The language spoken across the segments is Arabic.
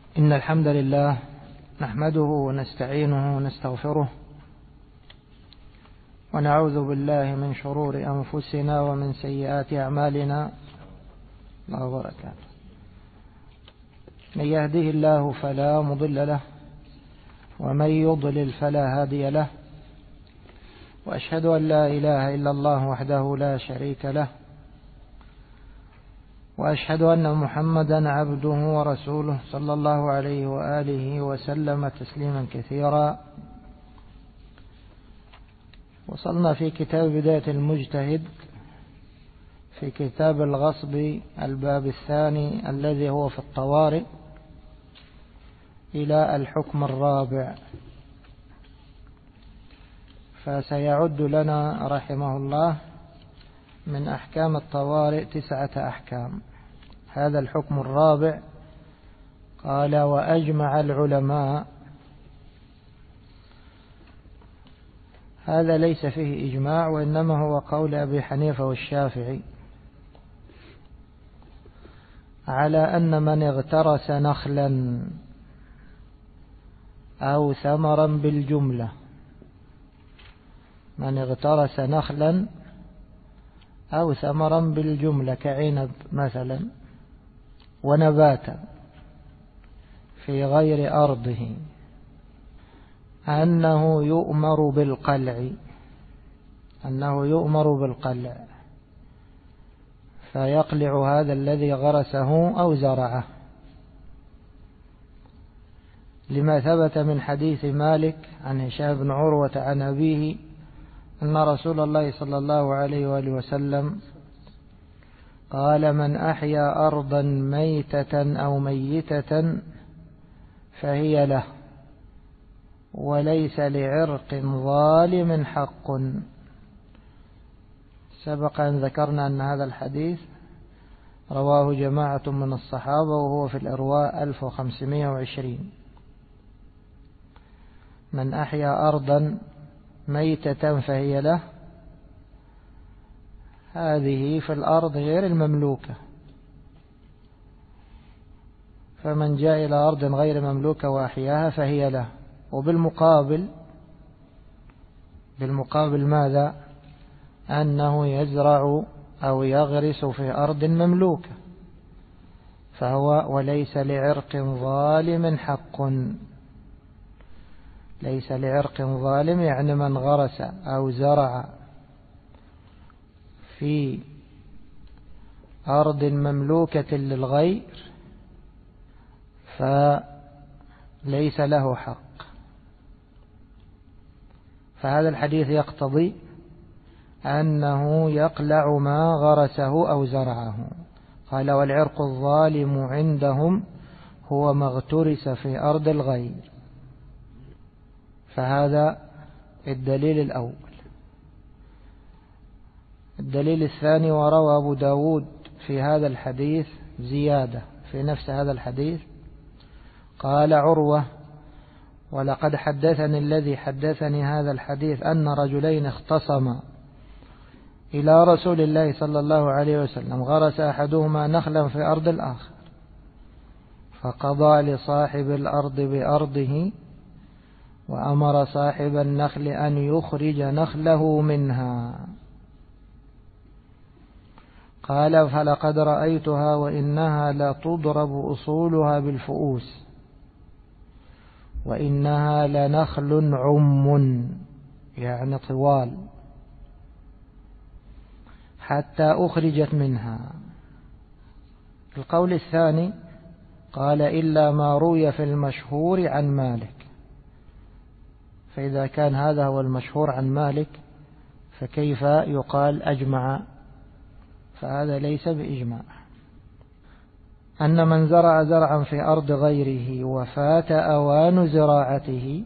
إن الحمد لله نحمده ونستعينه ونستغفره ونعوذ بالله من شرور أنفسنا ومن سيئات أعمالنا. الله وبركاته. من يهده الله فلا مضل له ومن يضلل فلا هادي له، وأشهد أن لا إله إلا الله وحده لا شريك له، وأشهد أن محمدا عبده ورسوله صلى الله عليه وآله وسلم تسليما كثيرا. وصلنا في كتاب بداية المجتهد في كتاب الغصب الباب الثاني الذي هو في الطوارئ إلى الحكم الرابع، فسيعد لنا رحمه الله من أحكام الطوارئ 9 أحكام. هذا الحكم الرابع. قال: وأجمع العلماء. هذا ليس فيه إجماع، وإنما هو قول أبي حنيفة والشافعي على أن من اغترس نخلا أو ثمرا بالجملة، من اغترس نخلا أو ثمرا بالجملة كعنب مثلا ونباتا في غير أرضه، أنه يؤمر بالقلع، فيقلع هذا الذي غرسه أو زرعه، لما ثبت من حديث مالك عن هشام بن عروة عن أبيه أن رسول الله صلى الله عليه وآله وسلم قال: من أحيا أرضا ميتة أو ميتة فهي له، وليس لعرق ظالم حق. سبق أن ذكرنا أن هذا الحديث رواه جماعة من الصحابة، وهو في الإرواء 1520. من أحيا أرضا ميتة فهي له، هذه في الأرض غير المملوكة، فمن جاء إلى أرض غير مملوكة وأحياها فهي له. وبالمقابل ماذا؟ أنه يزرع أو يغرس في أرض مملوكة، فهو وليس لعرق ظالم حق. ليس لعرق ظالم يعني من غرس أو زرع في أرض مملوكة للغير فليس له حق. فهذا الحديث يقتضي أنه يقلع ما غرسه أو زرعه. قال: والعرق الظالم عندهم هو ما اغترس في أرض الغير. فهذا الدليل الأول. الدليل الثاني: وروى أبو داود في هذا الحديث زيادة في نفس هذا الحديث. قال عروة: ولقد حدثني الذي حدثني هذا الحديث أن رجلين اختصما إلى رسول الله صلى الله عليه وسلم، غرس أحدهما نخلا في أرض الآخر، فقضى لصاحب الأرض بأرضه، وأمر صاحب النخل أن يخرج نخله منها. قال: فلقد رأيتها وإنها لا تضرب أصولها بالفؤوس، وإنها لنخل عم يعني طوال، حتى أخرجت منها. القول الثاني: قال: إلا ما روي في المشهور عن مالك. فإذا كان هذا هو المشهور عن مالك فكيف يقال أجمع؟ فهذا ليس بإجماع. أن من زرع زرعا في أرض غيره وفات أوان زراعته،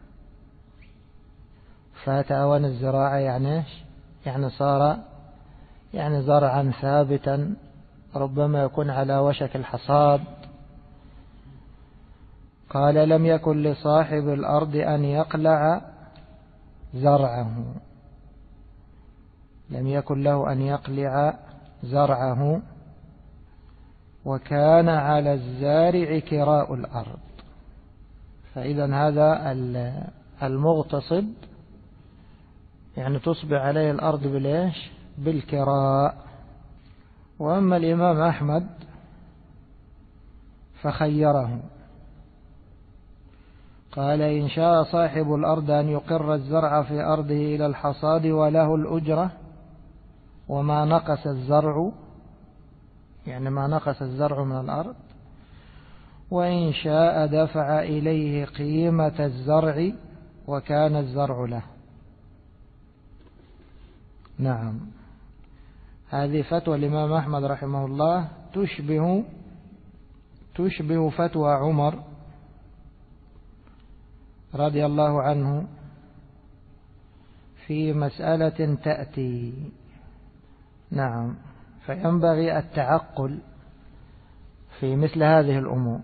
فات أوان الزراعة يعني صار زرعا ثابتا، ربما يكون على وشك الحصاد. قال: لم يكن لصاحب الأرض أن يقلع زرعه، لم يكن له أن يقلع زرعه، وكان على الزارع كراء الأرض. فإذا هذا المغتصب يعني تصبح عليه الأرض بالإيش؟ بالكراء. وأما الإمام أحمد فخيره، قال إن شاء صاحب الأرض أن يقر الزرع في أرضه إلى الحصاد وله الأجرة وما نقص الزرع، يعني ما نقص الزرع من الأرض، وإن شاء دفع إليه قيمة الزرع وكان الزرع له. نعم، هذه فتوى الإمام أحمد رحمه الله تشبه فتوى عمر رضي الله عنه في مسألة تأتي. نعم، فينبغي التعقل في مثل هذه الأمور،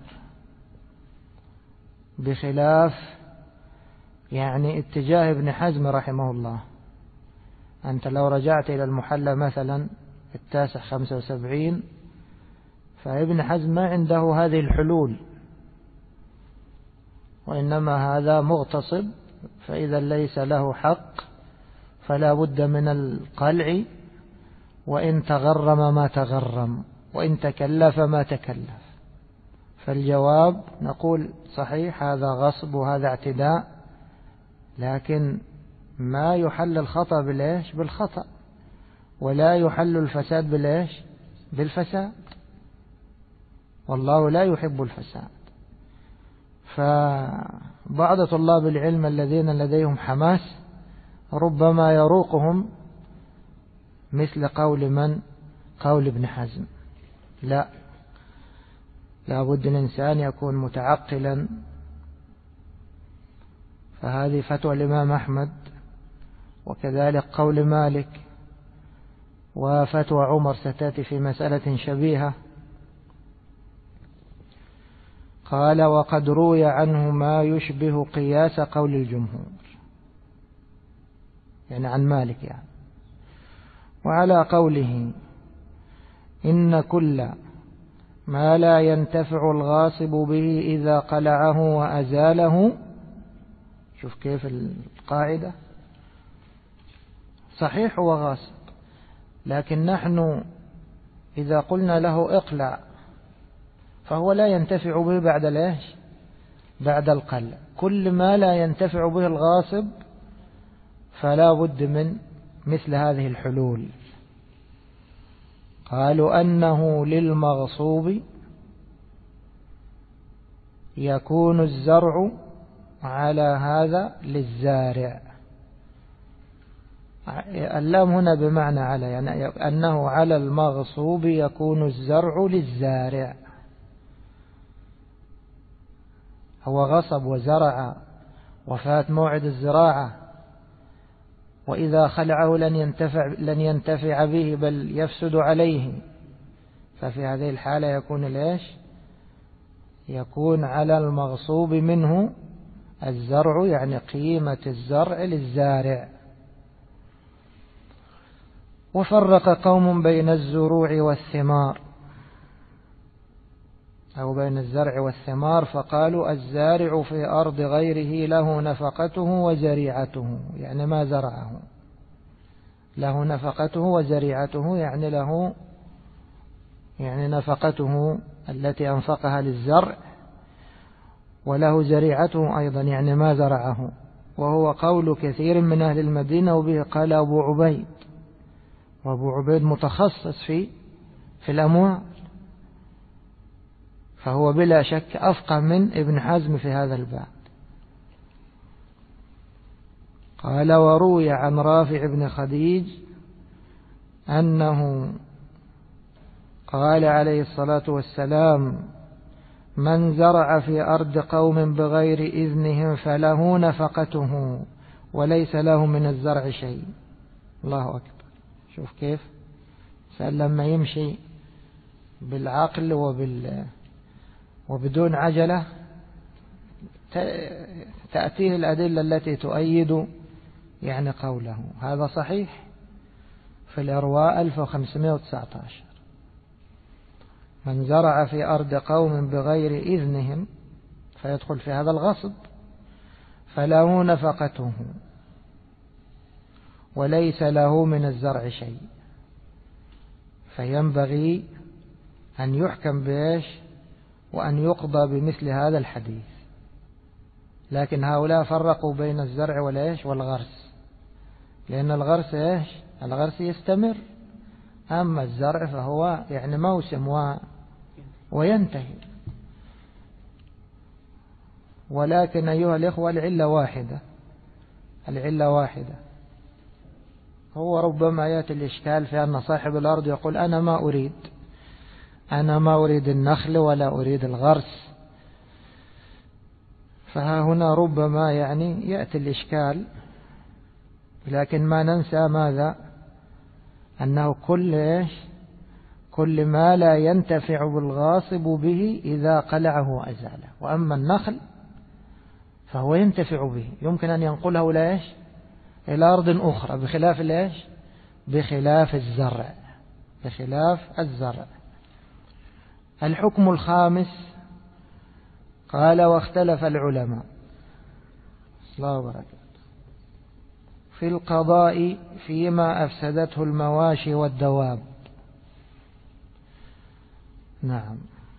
بخلاف يعني اتجاه ابن حزم رحمه الله. أنت لو رجعت إلى المحلى مثلا 9/75 فابن حزم ما عنده هذه الحلول، وإنما هذا مغتصب، فإذا ليس له حق فلا بد من القلع، وإن تغرم ما تغرم، وإن تكلف ما تكلف. فالجواب نقول صحيح هذا غصب وهذا اعتداء، لكن ما يحل الخطأ بالإيش؟ بالخطأ، ولا يحل الفساد بالإيش؟ بالفساد، والله لا يحب الفساد. فبعض طلاب العلم الذين لديهم حماس ربما يروقهم مثل قول من؟ قول ابن حزم. لا بد الإنسان يكون متعقلا. فهذه فتوى الإمام أحمد، وكذلك قول مالك، وفتوى عمر ستأتي في مسألة شبيهة. قال وقد روي عنه ما يشبه قياس قول الجمهور، يعني عن مالك يعني. وعلى قوله إن كل ما لا ينتفع الغاصب به إذا قلعه وأزاله، شوف كيف القاعدة، صحيح هو غاصب، لكن نحن إذا قلنا له اقلع فهو لا ينتفع به بعد الايش؟ بعد القلع. كل ما لا ينتفع به الغاصب فلا بد من مثل هذه الحلول. قالوا أنه للمغصوب يكون الزرع على هذا للزارع. اللام هنا بمعنى على، يعني أنه على المغصوب يكون الزرع للزارع. هو غصب وزرع وفات موعد الزراعة، وإذا خلعه لن ينتفع به بل يفسد عليه، ففي هذه الحالة يكون ليش؟ يكون على المغصوب منه الزرع، يعني قيمة الزرع للزارع. وفرق قوم بين الزروع والثمار، أو بين الزرع والثمار، فقالوا الزارع في أرض غيره له نفقته وزريعته، يعني ما زرعه له نفقته وزريعته، يعني له يعني نفقته التي أنفقها للزرع، وله زريعته أيضا يعني ما زرعه. وهو قول كثير من أهل المدينة، وبه قال أبو عبيد، وأبو عبيد متخصص في الأموال، فهو بلا شك أفقه من ابن حزم في هذا الباب. قال وروي عن رافع بن خديج أنه قال عليه الصلاة والسلام من زرع في أرض قوم بغير إذنهم فله نفقته وليس له من الزرع شيء. الله أكبر، شوف كيف لما يمشي بالعقل وبدون عجلة تأتيه الأدلة التي تؤيد يعني قوله. هذا صحيح في الإرواء 1519. من زرع في أرض قوم بغير إذنهم فيدخل في هذا الغصب فله نفقته وليس له من الزرع شيء، فينبغي أن يحكم بإيش وأن يقضى بمثل هذا الحديث. لكن هؤلاء فرقوا بين الزرع والغرس، لأن الغرس يستمر، أما الزرع فهو يعني موسم وينتهي. ولكن أيها الإخوة العلة واحدة. هو ربما يأتي الإشكال في أن صاحب الأرض يقول أنا ما أريد النخل ولا أريد الغرس، فها هنا ربما يعني يأتي الإشكال. لكن ما ننسى ماذا؟ أنه كل ما لا ينتفع بالغاصب به إذا قلعه وأزاله. وأما النخل فهو ينتفع به، يمكن أن ينقله إلى أرض أخرى، بخلاف الزرع. الحكم الخامس قال واختلف العلماء الله وبركاته في القضاء فيما أفسدته المواشي والدواب. نعم،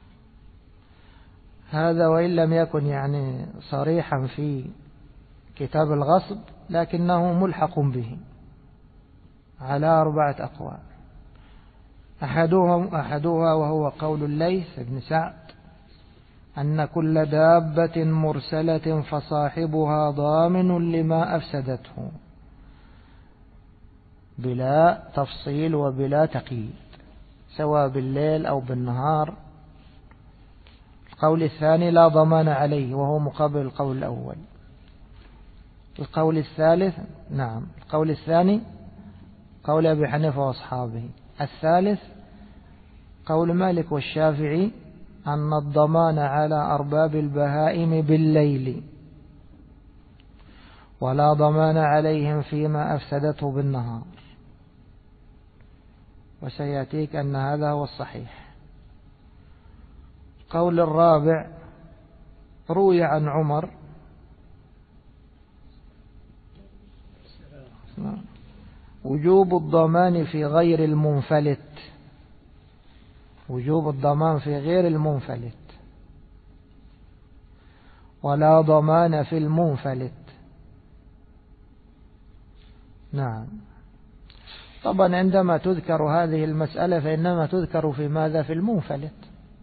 هذا وإن لم يكن يعني صريحا في كتاب الغصب لكنه ملحق به على 4 أقوال. أحدها وهو قول الليث بن سعد أن كل دابة مرسلة فصاحبها ضامن لما أفسدته بلا تفصيل وبلا تقييد، سواء بالليل أو بالنهار. القول الثاني لا ضمان عليه، وهو مقابل القول الأول. القول الثاني قول أبي حنيفة وأصحابه. الثالث قول مالك والشافعي أن الضمان على أرباب البهائم بالليل، ولا ضمان عليهم فيما أفسدته بالنهار. وسيأتيك أن هذا هو الصحيح. القول الرابع روي عن عمر وجوب الضمان في غير المنفلت، ولا ضمان في المنفلت. نعم، طبعا عندما تذكر هذه المسألة فإنما تذكر في ماذا؟ في المنفلت.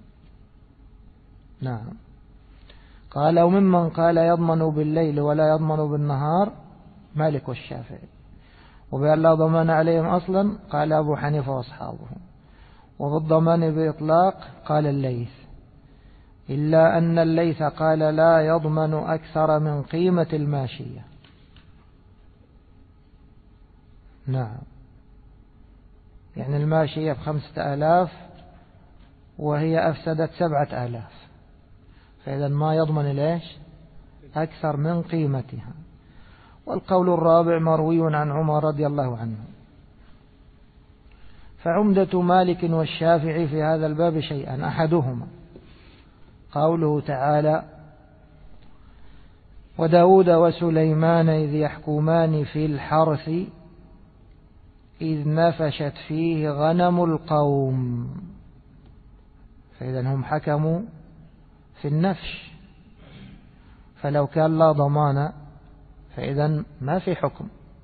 نعم، قال وممن قال يضمن بالليل ولا يضمن بالنهار مالك والشافعي، وبأن لا ضمان عليهم أصلا قال أبو حنيفة وأصحابه، وبالضمان بإطلاق قال الليث، إلا أن الليث قال لا يضمن أكثر من قيمة الماشية. نعم، يعني الماشية ب5,000 وهي أفسدت 7,000، فإذا ما يضمن أكثر من قيمتها. والقول الرابع مروي عن عمر رضي الله عنه. فعمدة مالك والشافعي في هذا الباب شيئا، أحدهما قوله تعالى وداود وسليمان إذ يحكمان في الحرث إذ نفشت فيه غنم القوم، فإذا هم حكموا في النفش، فلو كان لا ضمان فإذا ما في حكم.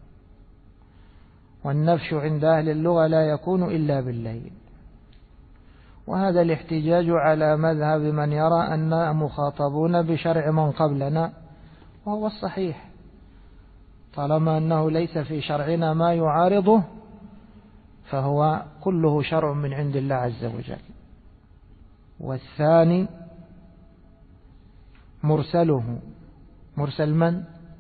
والنفش عند أهل اللغة لا يكون إلا بالليل، وهذا الاحتجاج على مذهب من يرى أننا مخاطبون بشرع من قبلنا، وهو الصحيح طالما أنه ليس في شرعنا ما يعارضه فهو كله شرع من عند الله عز وجل. والثاني مرسله، مرسل من؟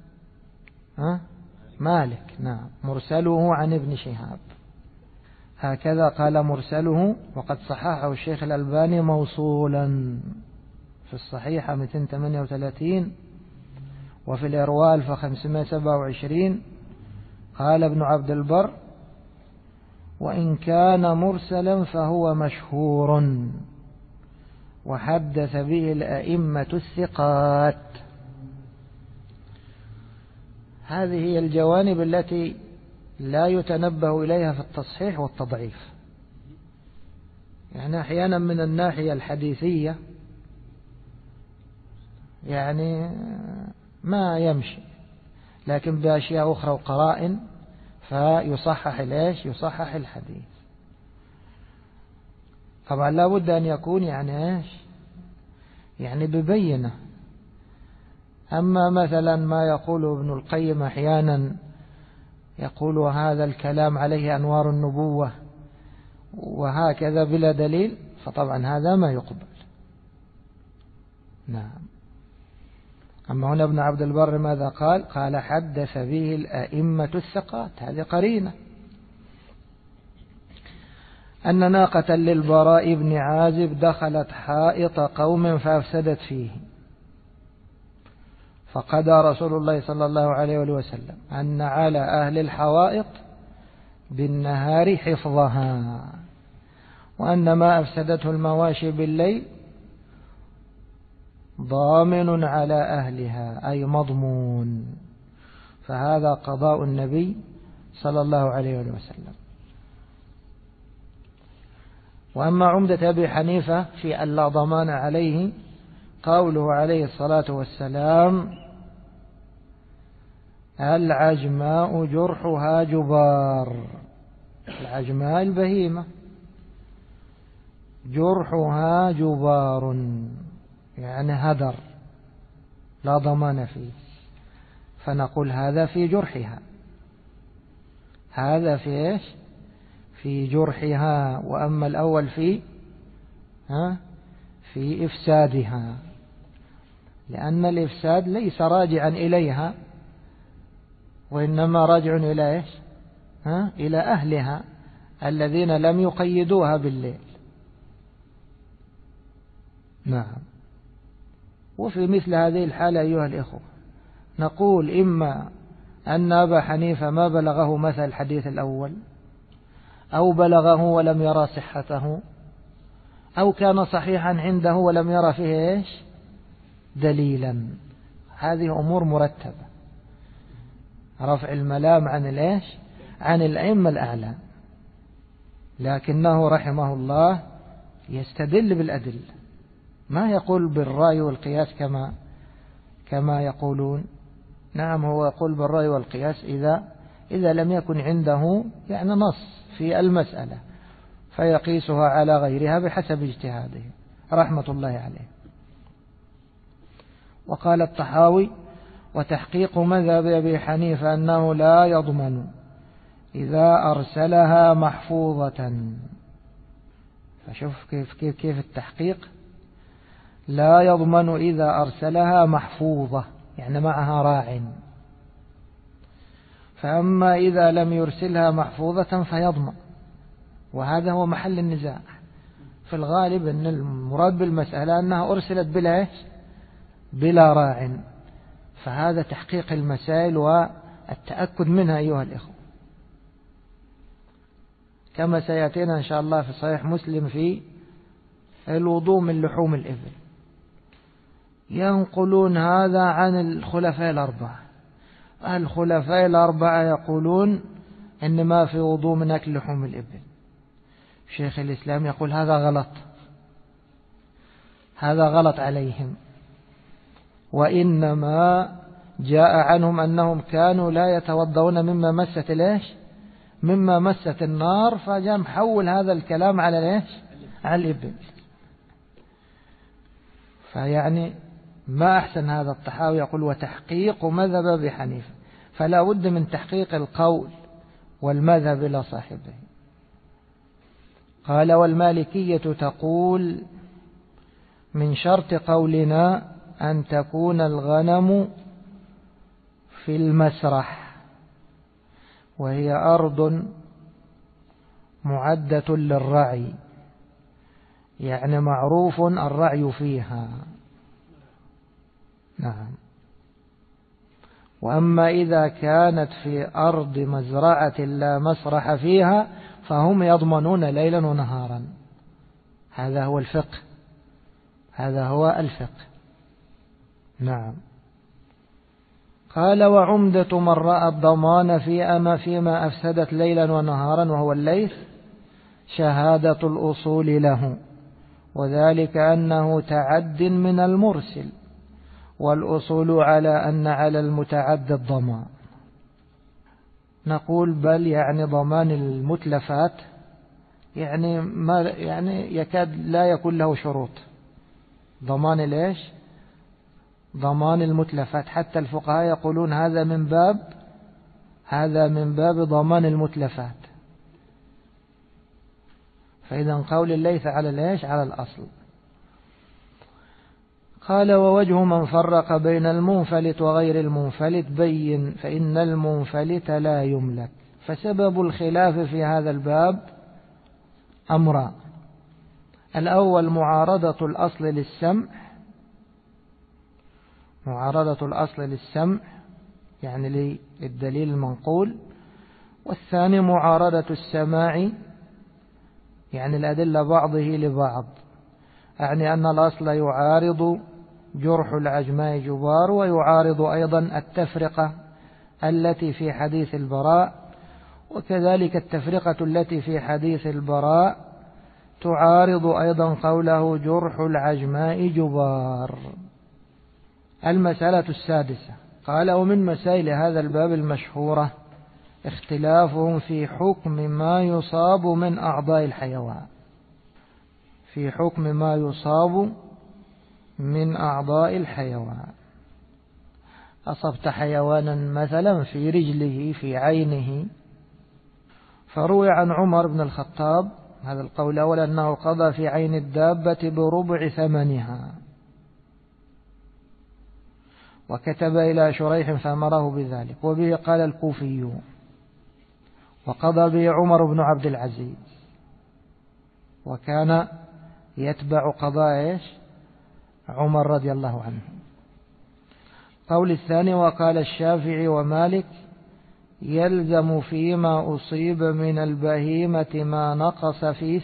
مالك. نعم، مرسله عن ابن شهاب، هكذا قال مرسله، وقد صححه الشيخ الألباني موصولا في الصحيحة 238 وفي الإرواء 527. قال ابن عبد البر وإن كان مرسلا فهو مشهور، وحدث به الأئمة الثقات. هذه هي الجوانب التي لا يتنبه إليها في التصحيح والتضعيف. يعني أحيانا من الناحية الحديثية يعني ما يمشي، لكن بأشياء أخرى وقرائن فيصحح يصحح الحديث. طبعا لا بد أن يكون يعني ببينة. أما مثلا ما يقوله ابن القيم أحيانا، يقول هذا الكلام عليه أنوار النبوة وهكذا بلا دليل، فطبعا هذا ما يقبل. نعم. أما هنا ابن عبد البر ماذا قال حدث به الأئمة الثقات، هذه قرينة. أن ناقة للبراء بن عازب دخلت حائط قوم فأفسدت فيه، فقضى رسول الله صلى الله عليه وسلم أن على أهل الحوائط بالنهار حفظها، وأن ما أفسدته المواشي بالليل ضامن على أهلها أي مضمون. فهذا قضاء النبي صلى الله عليه وسلم. وأما عمدة أبي حنيفة في أن لا ضمان عليه، قوله عليه الصلاة والسلام العجماء جرحها جبار. العجماء البهيمة جرحها جبار، يعني هدر لا ضمان فيه، فنقول هذا في جرحها، هذا في في جرحها. وأما الأول في إفسادها، لأن الإفساد ليس راجعا إليها، وإنما راجع إلى إلى أهلها الذين لم يقيدوها بالليل. نعم. وفي مثل هذه الحالة أيها الإخوة نقول إما أن أبا حنيفة ما بلغه مثل الحديث الأول، أو بلغه ولم يرى صحته، أو كان صحيحا عنده ولم يرى فيه دليلا. هذه أمور مرتبة، رفع الملام عن الأئمة الأعلام، لكنه رحمه الله يستدل بالأدلة، ما يقول بالرأي والقياس كما يقولون. نعم، هو يقول بالرأي والقياس إذا لم يكن عنده نص في المسألة، فيقيسها على غيرها بحسب اجتهاده رحمة الله عليه. وقال الطحاوي وتحقيق مذهب أبي حنيفة أنه لا يضمن إذا أرسلها محفوظة. فشوف كيف التحقيق، لا يضمن إذا أرسلها محفوظة يعني معها راع، فأما إذا لم يرسلها محفوظة فيضمن. وهذا هو محل النزاع في الغالب، أن المراد بالمسألة أنها أرسلت بلا راع، فهذا تحقيق المسائل والتأكد منها أيها الإخوة، كما سيأتينا إن شاء الله في صحيح مسلم في الوضوء من لحوم الإبل. ينقلون هذا عن الخلفاء الأربعة. الخلفاء الأربعة يقولون إن ما في وضوء من أكل لحوم الإبل. شيخ الإسلام يقول هذا غلط عليهم، وإنما جاء عنهم أنهم كانوا لا يتوضؤون مما مست النار، فجاء محول هذا الكلام على الإبل. فيعني ما أحسن هذا الطحاوي يقول وتحقيق مذهب أبي حنيفة، فلا بد من تحقيق القول والمذهب إلى صاحبه. قال والمالكية تقول من شرط قولنا أن تكون الغنم في المسرح، وهي أرض معدة للرعي، يعني معروف الرعي فيها. نعم. وأما إذا كانت في أرض مزرعة لا مسرح فيها فهم يضمنون ليلا ونهارا. هذا هو الفقه هذا هو الفقه. نعم. قال وعمدة من رأى الضمان فيما أفسدت ليلا ونهارا وهو الليث شهادة الأصول له، وذلك أنه تعد من المرسل، والأصول على أن على المتعد الضمان. نقول بل يعني ضمان المتلفات يعني يكاد لا يكون له شروط. ضمان ليش؟ ضمان المتلفات، حتى الفقهاء يقولون هذا من باب ضمان المتلفات. فإذا قول الليث على ليش؟ على الأصل. قال ووجه من فرق بين المنفلت وغير المنفلت بين، فإن المنفلت لا يملك. فسبب الخلاف في هذا الباب أمران: الأول معارضة الأصل للسمع يعني للدليل المنقول، والثاني معارضة السماع يعني الأدلة بعضه لبعض، يعني أن الأصل يعارض جرح العجماء جبار، ويعارض أيضا التفرقة التي في حديث البراء، وكذلك التفرقة التي في حديث البراء تعارض أيضا قوله جرح العجماء جبار. المسألة السادسة قال ومن مسائل هذا الباب المشهورة اختلافهم في حكم ما يصاب من أعضاء الحيوان، في حكم ما يصاب من أعضاء الحيوان. أصبت حيوانا مثلا في رجله في عينه، فروي عن عمر بن الخطاب هذا القول الأول أنه قضى في عين الدابة بربع ثمنها، وكتب إلى شريح فأمره بذلك، وبه قال الكوفيون، وقضى به عمر بن عبد العزيز، وكان يتبع قضاء عمر رضي الله عنه. قول الثاني وقال الشافعي ومالك يلزم فيما أصيب من البهيمة ما نقص في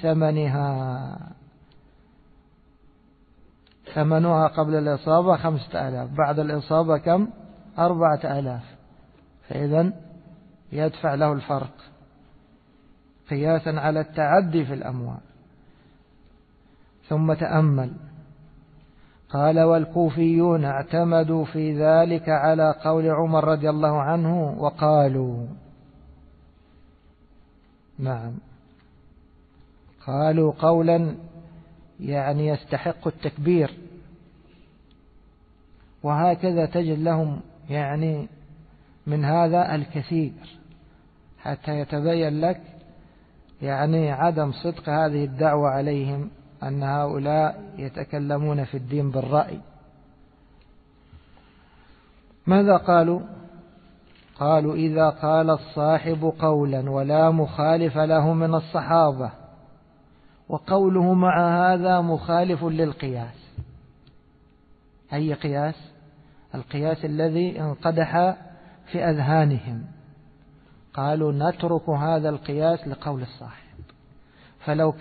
ثمنها قبل الإصابة 5000، بعد الإصابة كم؟ 4000، فإذا يدفع له الفرق قياسا على التعدي في الأموال. ثم تأمل قال والكوفيون اعتمدوا في ذلك على قول عمر رضي الله عنه وقالوا نعم قالوا قولا يعني يستحق التكبير، وهكذا تجد لهم يعني من هذا الكثير حتى يتبين لك يعني عدم صدق هذه الدعوة عليهم أن هؤلاء يتكلمون في الدين بالرأي. ماذا قالوا؟ قالوا إذا قال الصاحب قولا ولا مخالف له من الصحابة وقوله مع هذا مخالف للقياس. أي قياس؟ القياس الذي انقدح في أذهانهم. قالوا نترك هذا القياس لقول الصاحب. فلو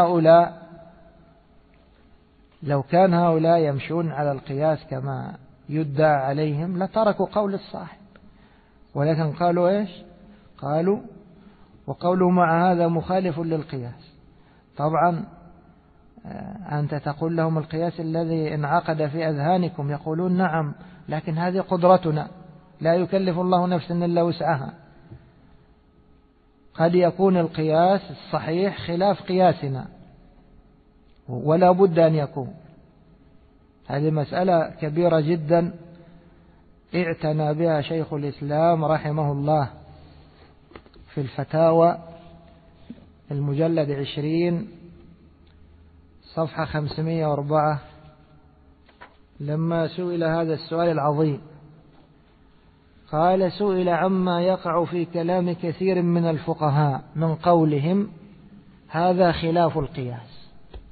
كان هؤلاء يمشون على القياس كما يدعى عليهم لتركوا قول الصاحب، ولكن قالوا إيش؟ قالوا وقوله مع هذا مخالف للقياس. طبعا أنت تقول لهم القياس الذي انعقد في أذهانكم، يقولون نعم لكن هذه قدرتنا لا يكلف الله نفسا إلا وسعها. قد يكون القياس الصحيح خلاف قياسنا ولا بد أن يكون. هذه مسألة كبيرة جدا اعتنى بها شيخ الإسلام رحمه الله في الفتاوى المجلد 20 صفحة 504 لما سئل هذا السؤال العظيم. قال سئل عما يقع في كلام كثير من الفقهاء من قولهم هذا خلاف القياس،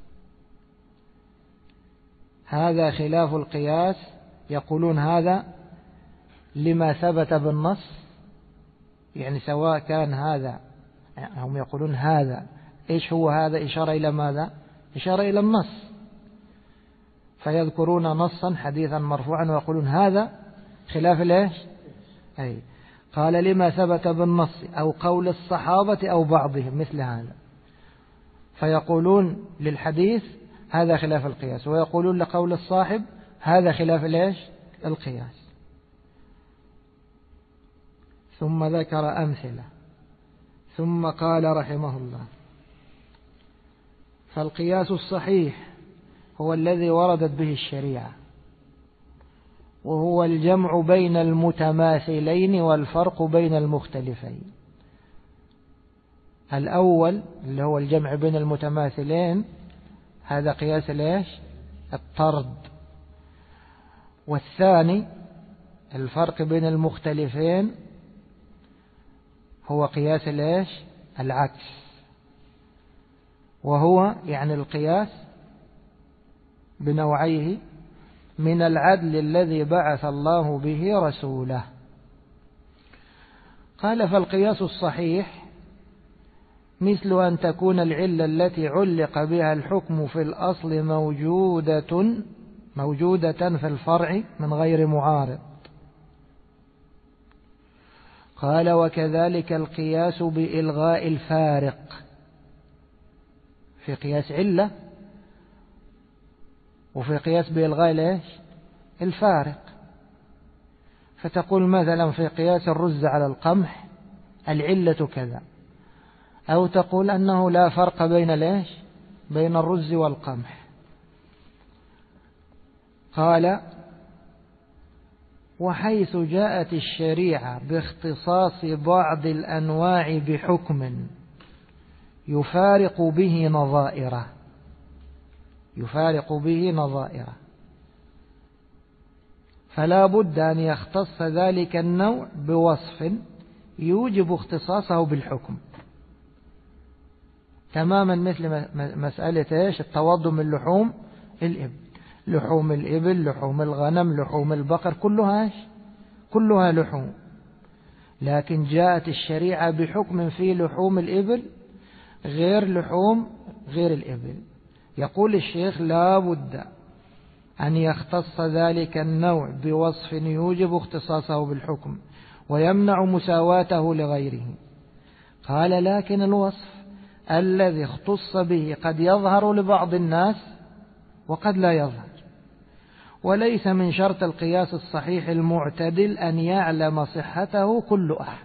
هذا خلاف القياس، يقولون هذا لما ثبت بالنص، يعني سواء كان هذا، هم يقولون هذا إيش هو هذا؟ إشارة إلى ماذا؟ إشارة إلى النص. فيذكرون نصا حديثا مرفوعا ويقولون هذا خلاف ليش؟ أي قال لما ثبت بالنص أو قول الصحابة أو بعضهم مثل هذا، فيقولون للحديث هذا خلاف القياس، ويقولون لقول الصاحب هذا خلاف ليش؟ القياس. ثم ذكر أمثلة ثم قال رحمه الله: فالقياس الصحيح هو الذي وردت به الشريعة، وهو الجمع بين المتماثلين والفرق بين المختلفين. الأول اللي هو الجمع بين المتماثلين هذا قياس ليش؟ الطرد. والثاني الفرق بين المختلفين هو قياس ليش؟ العكس، وهو يعني القياس بنوعيه من العدل الذي بعث الله به رسوله. قال: فالقياس الصحيح مثل أن تكون العلة التي علق بها الحكم في الأصل موجودة في الفرع من غير معارض. قال: وكذلك القياس بإلغاء الفارق، في قياس علة وفي قياس بإلغاء ليش؟ الفارق. فتقول مثلا في قياس الرز على القمح العلة كذا، أو تقول أنه لا فرق بين ليش؟ بين الرز والقمح. قال: وحيث جاءت الشريعة باختصاص بعض الأنواع بحكم يفارق به نظائره فلا بد أن يختص ذلك النوع بوصف يوجب اختصاصه بالحكم، تماما مثل مسألة إيش؟ التوضؤ من لحوم الإبل، لحوم الغنم، لحوم البقر، كلها لحوم، لكن جاءت الشريعة بحكم في لحوم الإبل غير الإبل. يقول الشيخ: لا بد أن يختص ذلك النوع بوصف يوجب اختصاصه بالحكم ويمنع مساواته لغيره. قال: لكن الوصف الذي اختص به قد يظهر لبعض الناس وقد لا يظهر، وليس من شرط القياس الصحيح المعتدل أن يعلم صحته كل أحد.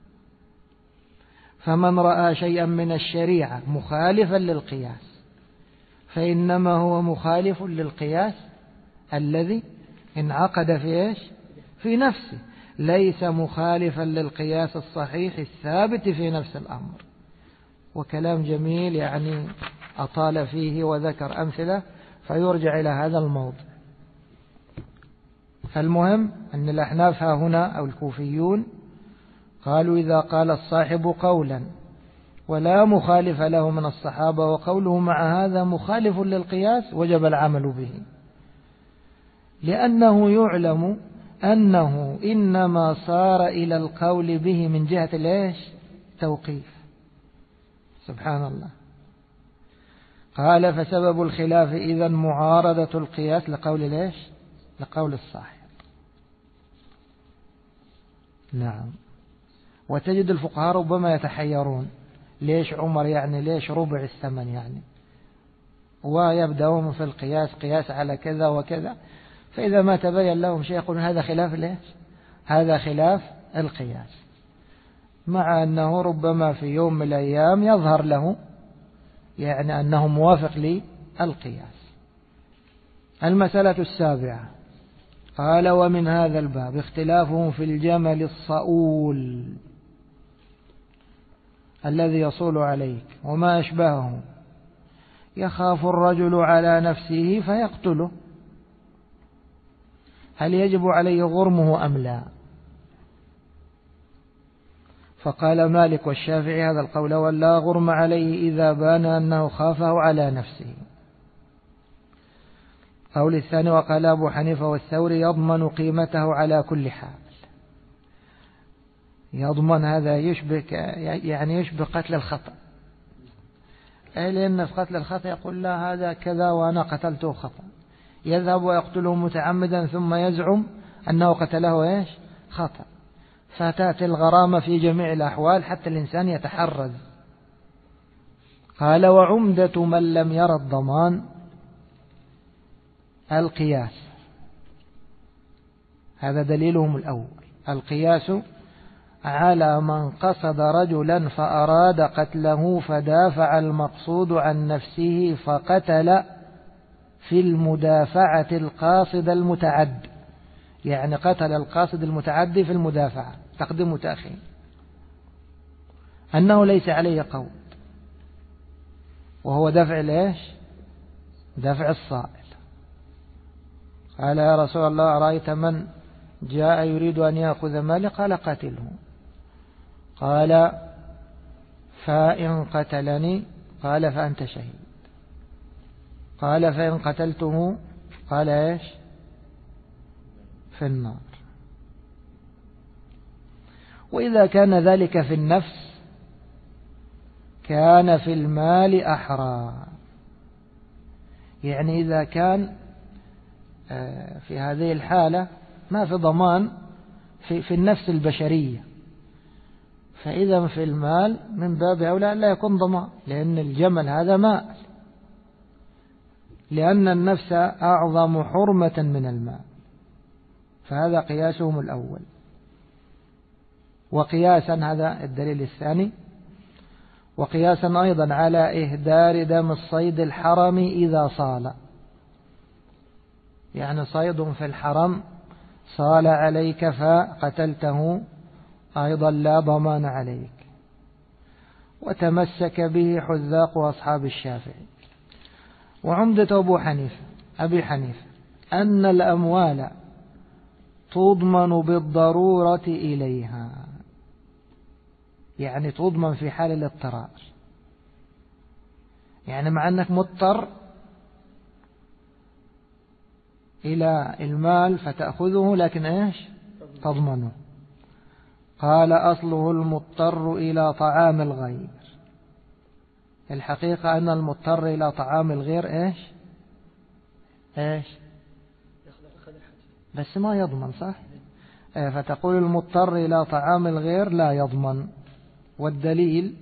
فمن رأى شيئا من الشريعة مخالفا للقياس فإنما هو مخالف للقياس الذي انعقد في نفسه، ليس مخالفا للقياس الصحيح الثابت في نفس الأمر. وكلام جميل يعني أطال فيه وذكر أمثلة، فيرجع إلى هذا الموضوع. فالمهم أن الأحناف هنا أو الكوفيون قالوا: إذا قال الصاحب قولا ولا مخالف له من الصحابة وقوله مع هذا مخالف للقياس وجب العمل به، لأنه يعلم أنه إنما صار إلى القول به من جهة ليش؟ توقيف. سبحان الله. قال: فسبب الخلاف إذن معارضة القياس لقول ليش؟ لقول الصاحب. نعم. وتجد الفقهاء ربما يتحيرون: ليش عمر يعني؟ ليش ربع الثمن يعني؟ ويبدأون في القياس قياس على كذا وكذا، فإذا ما تبين لهم شيء يقولون هذا خلاف ليش؟ هذا خلاف القياس، مع أنه ربما في يوم من الأيام يظهر له يعني أنه موافق للقياس. المسألة السابعة. قال: ومن هذا الباب اختلافهم في الجمل الصؤول الذي يصول عليك وما أشبهه، يخاف الرجل على نفسه فيقتله، هل يجب عليه غرمه أم لا؟ فقال مالك والشافعي هذا القول: ولا غرم عليه إذا بان أنه خافه على نفسه. قول الثاني: وقال أبو حنيفة والثوري: يضمن قيمته على كل حال. يضمن هذا يشبه قتل الخطأ، لأن في قتل الخطأ يقول: لا هذا كذا وأنا قتلته خطأ، يذهب ويقتله متعمدا ثم يزعم أنه قتله إيش؟ خطأ. فتأتي الغرامة في جميع الأحوال حتى الإنسان يتحرز. قال وعمدة من لم يرى الضمان القياس. هذا دليلهم الأول، القياس على من قصد رجلا فأراد قتله فدافع المقصود عن نفسه فقتل في المدافعة القاصد المتعد، يعني قتل القاصد المتعدي في المدافعة تقديم وتأخير، أنه ليس عليه قول، وهو دفع ليش؟ دفع الصائل. قال يا رسول الله أرأيت من جاء يريد أن يأخذ مالي؟ قال قتله. قال فإن قتلني؟ قال فأنت شهيد. قال فإن قتلته؟ قال إيش؟ في النار. وإذا كان ذلك في النفس كان في المال أحرى، يعني إذا كان في هذه الحالة ما في ضمان في النفس البشرية، فإذا في المال من باب أولى لا يكون ضمان، لأن الجمل هذا مال، لأن النفس أعظم حرمة من المال. فهذا قياسهم الأول. وقياسا هذا الدليل الثاني، وقياسا أيضا على إهدار دم الصيد الحرم إذا صال، يعني صيد في الحرم صال عليك فقتلته أيضا لا ضمان عليك. وتمسك به حذاق أصحاب الشافعي. وعمدة أبي حنيفة أن الأموال تضمن بالضرورة إليها، يعني تضمن في حال الاضطرار، يعني مع أنك مضطر إلى المال فتأخذه، لكن إيش؟ تضمنه. قال أصله المضطر إلى طعام الغير. الحقيقة أن المضطر إلى طعام الغير إيش؟ بس ما يضمن، صح؟ فتقول المضطر إلى طعام الغير لا يضمن. والدليل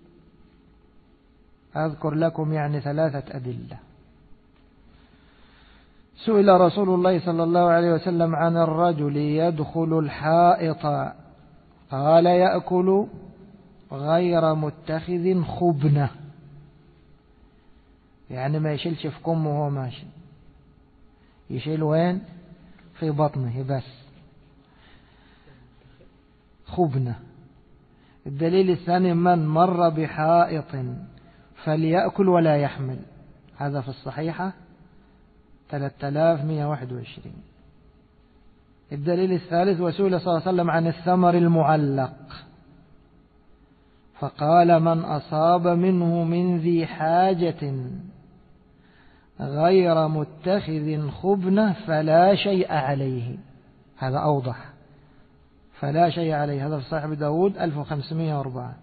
أذكر لكم يعني 3 أدلة. سئل رسول الله صلى الله عليه وسلم عن الرجل يدخل الحائط قال يأكل غير متخذ خبنة، يعني ما يشيلش في كمه وهو ماشي، يشيل وين؟ في بطنه بس، خبنة. الدليل الثاني من مر بحائط فليأكل ولا يحمل، هذا في الصحيحة 3121. الدليل الثالث وسئل صلى الله عليه وسلم عن الثمر المعلق فقال من أصاب منه من ذي حاجة غير متخذ خبنة فلا شيء عليه، هذا أوضح، فلا شيء عليه، هذا في صحيح أبي داود 1504.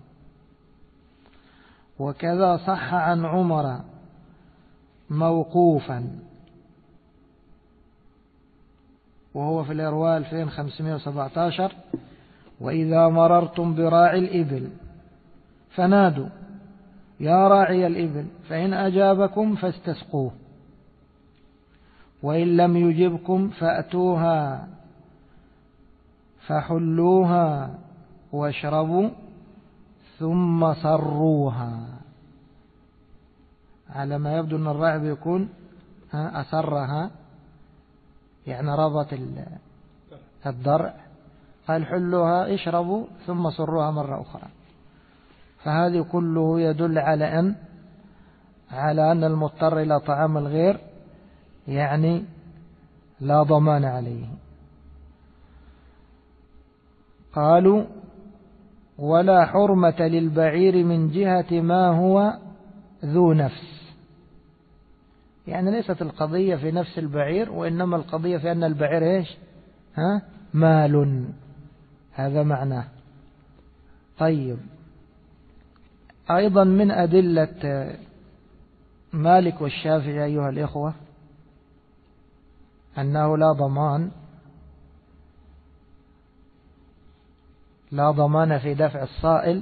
وكذا صح عن عمر موقوفا وهو في الإرواء 2517 وإذا مررتم براعي الإبل فنادوا يا راعي الإبل فإن أجابكم فاستسقوه وإن لم يجبكم فأتوها فحلوها واشربوا ثم صروها. على ما يبدو أن الراعي بيكون أسرها، يعني ربط الضرع، قال حلوها اشربوا ثم صروها مرة أخرى. فهذه كله يدل على أن المضطر إلى طعام الغير يعني لا ضمان عليه. قالوا ولا حرمة للبعير من جهة ما هو ذو نفس، يعني ليست القضية في نفس البعير، وإنما القضية في أن البعير إيش؟ مال، هذا معناه. طيب، أيضا من أدلة مالك والشافعي أيها الإخوة أنه لا ضمان في دفع الصائل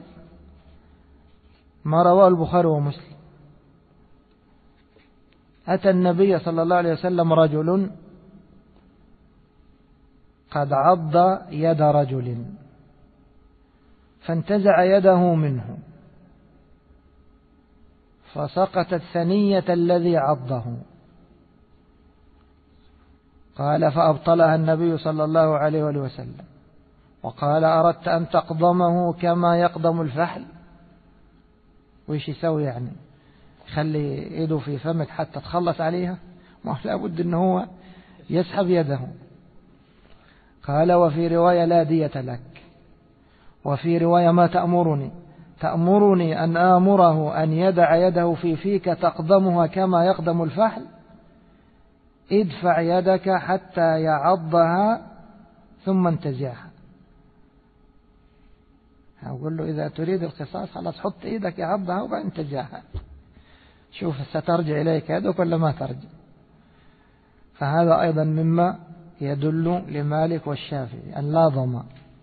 ما رواه البخاري ومسلم. أتى النبي صلى الله عليه وسلم رجل قد عض يد رجل فانتزع يده منه فسقطت ثنية الذي عضه. قال فأبطلها النبي صلى الله عليه وسلم وقال أردت أن تقضمه كما يقضم الفحل. وإيش يسوي يعني؟ يخلي يده في فمك حتى تخلص عليها؟ ما لا بد أنه هو يسحب يده. قال وفي رواية لا دية لك، وفي رواية ما تأمرني أن آمره أن يدع يده في فيك تقضمها كما يقضم الفحل؟ ادفع يدك حتى يعضها ثم انتزعها. أقول له إذا تريد القصاص خلاص حط إيدك يعضها وبعدين انتزعها، شوف سترجع إليك يدك ولا ما ترجع. فهذا أيضا مما يدل لمالك والشافعي أن لا ضمان.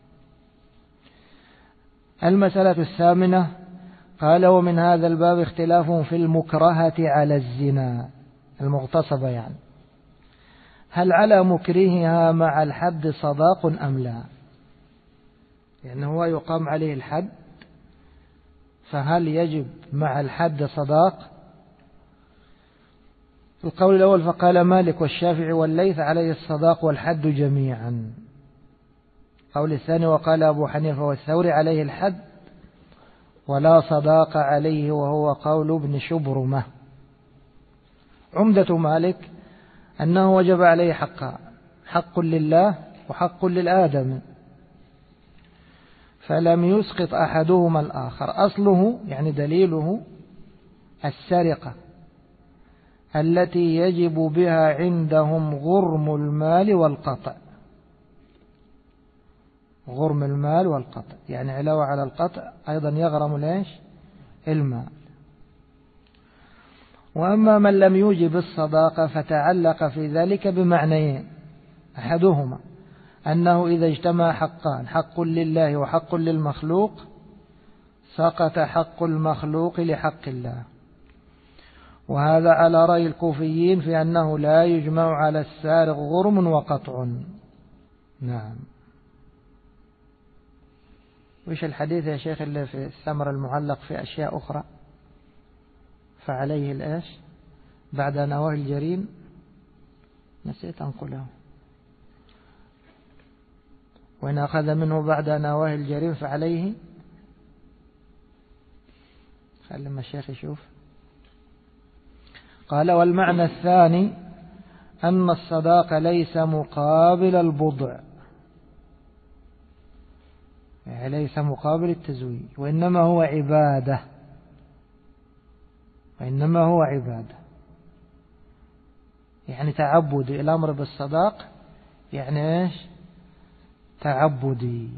المسألة الثامنة قال ومن هذا الباب اختلاف في المكرهة على الزنا المغتصبة، يعني هل على مكرهها مع الحد صداق أم لا؟ يعني هو يقام عليه الحد، فهل يجب مع الحد صداق؟ القول الأول فقال مالك والشافعي والليث عليه الصداق والحد جميعا. القول الثاني وقال أبو حنيفة والثوري عليه الحد ولا صداق عليه، وهو قول ابن شبرمة. عمدة مالك أنه وجب عليه حقان، حق لله وحق للآدم، فلم يسقط أحدهما الآخر. أصله يعني دليله السرقة التي يجب بها عندهم غرم المال والقطع. غرم المال والقطع يعني علاوة على القطع أيضا يغرم ليش المال. وأما من لم يوجب الصداقة فتعلق في ذلك بمعنيين: أحدهما أنه إذا اجتمع حقان، حق لله وحق للمخلوق، سقط حق المخلوق لحق الله، وهذا على رأي الكوفيين في أنه لا يجمع على السارق غرم وقطع. نعم. وإيش الحديث يا شيخ اللي في الثمر المعلق في أشياء أخرى؟ فعليه الآش بعد نواه الجرين، نسيت أنقله، وإن أخذ منه بعد نواه الجرين فعليه، خلي ما الشيخ يشوف. قال والمعنى الثاني أن الصداق ليس مقابل البضع، يعني ليس مقابل التزويج، وإنما هو عبادة، يعني تعبدي. الأمر بالصداق يعني إيش؟ تعبدي.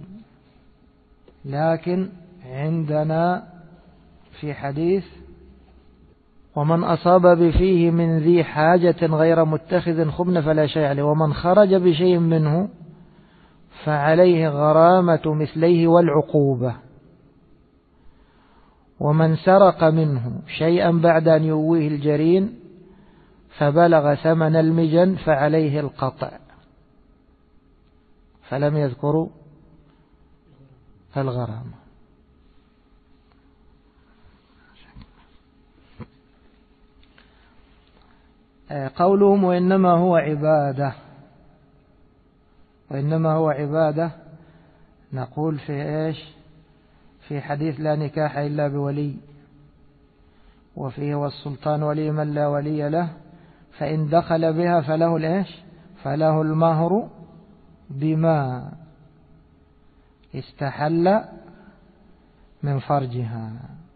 لكن عندنا في حديث ومن أصاب بفيه من ذي حاجة غير متخذ خبن فلا شيء عليه، ومن خرج بشيء منه فعليه غرامة مثليه والعقوبة، ومن سرق منه شيئا بعد أن يويه الجرين فبلغ ثمن المجن فعليه القطع، فلم يذكروا الغرامة. قولهم وإنما هو عبادة، نقول في إيش؟ في حديث لا نكاح إلا بولي، وفيه والسلطان ولي من لا ولي له، فإن دخل بها فله الإيش؟ فله المهر بما استحل من فرجها،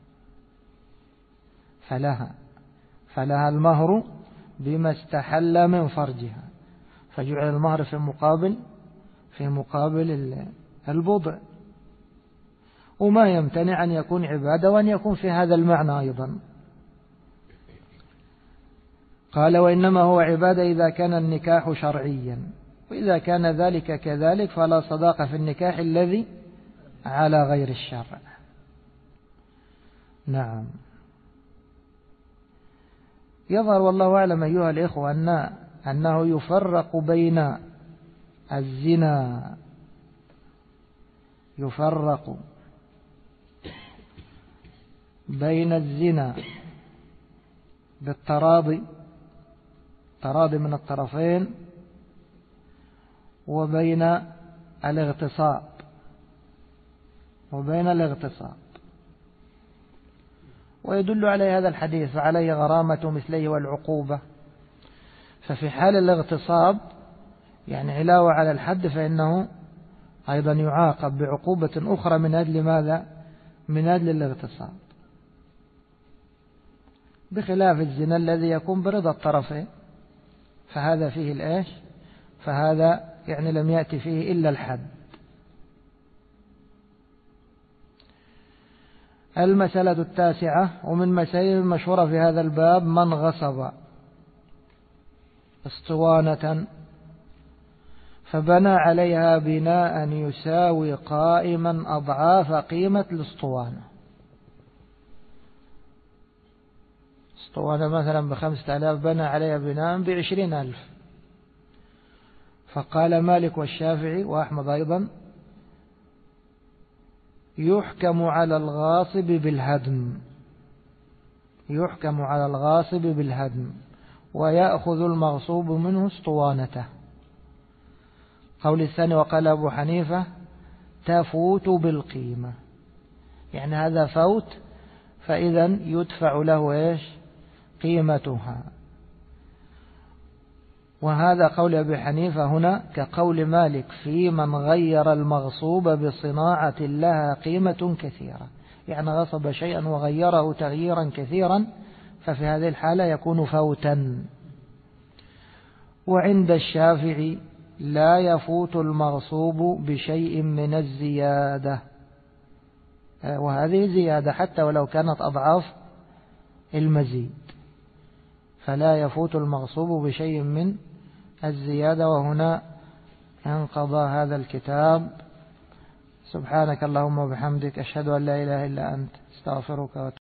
فلها المهر بما استحل من فرجها، فجعل المهر في مقابل البضع. وما يمتنع أن يكون عبادة وأن يكون في هذا المعنى أيضا. قال وإنما هو عبادة إذا كان النكاح شرعيا، وإذا كان ذلك كذلك فلا صداقة في النكاح الذي على غير الشرع. نعم. يظهر والله أعلم أيها الإخوة أنه يفرق بين الزنا، يفرق بين الزنا بالتراضي، تراضي من الطرفين، وبين الاغتصاب، ويدل عليه هذا الحديث فعليه غرامة مثله والعقوبة. ففي حال الاغتصاب يعني علاوة على الحد فإنه أيضا يعاقب بعقوبة أخرى من أجل ماذا؟ من أجل الاغتصاب، بخلاف الزنا الذي يكون برضا الطرفين، فهذا فيه الإيش؟ فهذا يعني لم يأتي فيه إلا الحد. المسألة التاسعة، ومن مسائل المشهورة في هذا الباب: من غصب اسطوانة فبنى عليها بناء يساوي قائما أضعاف قيمة الاسطوانة. اسطوانة مثلا ب5,000 بنى عليها بناء ب20,000. فقال مالك والشافعي وأحمد أيضا: يحكم على الغاصب بالهدم، يحكم على الغاصب بالهدم، ويأخذ المغصوب منه اسطوانته. قول الثاني وقال أبو حنيفة: تفوت بالقيمة، يعني هذا فوت، فإذا يدفع له إيش؟ قيمتها. وهذا قول أبي حنيفة هنا كقول مالك في من غير المغصوب بصناعة لها قيمة كثيرة، يعني غصب شيئا وغيره تغييرا كثيرا، ففي هذه الحالة يكون فوتا. وعند الشافعي لا يفوت المغصوب بشيء من الزيادة، وهذه زيادة حتى ولو كانت أضعاف المزيد، فلا يفوت المغصوب بشيء من الزيادة. وهنا انقضى هذا الكتاب. سبحانك اللهم وبحمدك، أشهد أن لا إله إلا أنت، استغفرك واتوب